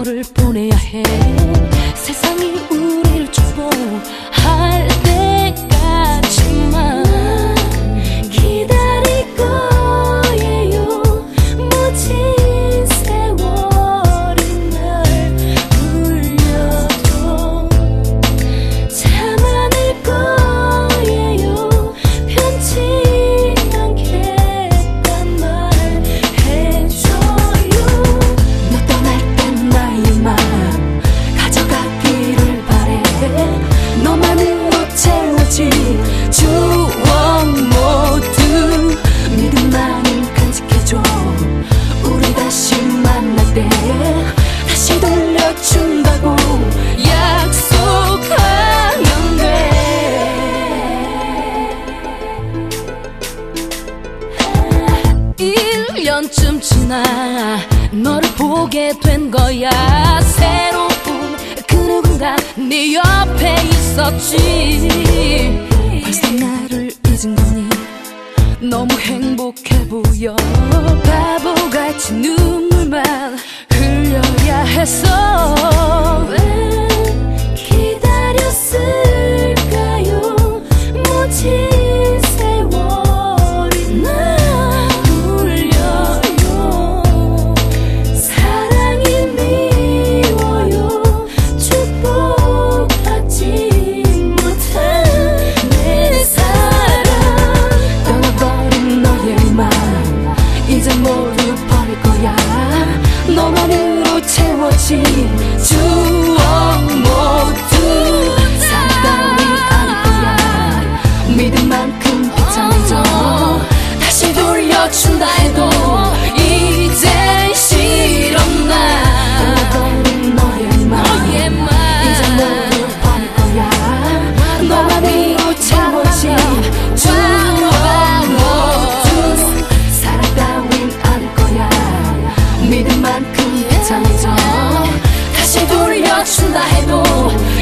선물을 보내야 해. 세상이 우리를 축복할 때까지만 기다릴 거예요. 모진 세월이 날 울려도 참아낼 거예요. 편치 않겠단 말 해줘요. 너 떠날 땐 나의 마음 가져가기를 바래. 너만으로 채워진 추억 모두 믿음만을 간직해줘. 우리 다시 만날 때 다시 들려준다고 약속하면 돼. 1년쯤 지나 너를 보게 된 거야. 새로운 그 누군가 네 옆에 있었지. 벌써 나를 잊은 거니? 너무 행복해 보여. 바보같이 눈물만 흘려야 했어. 왜 기다렸을까요? 모진 세월이 날 울려요. 사랑이 미워요. 축복받지 못한 내 사랑. 떠나버린 너의 마음 이제 모두 버릴 거야. 너만으로 채워진 추억 모두 사랑 따윈 아닐 거야. 믿을 만큼 비참해져. 다시 돌려준다 해도 이젠 싫어. 나 떠나버린 너의 마음 이제 모두 버릴 거야. 너만으로 채워진 추억 모두 사랑 따윈 아닐 거야. 믿을 만큼 비참해져. 다시 돌려준다 해도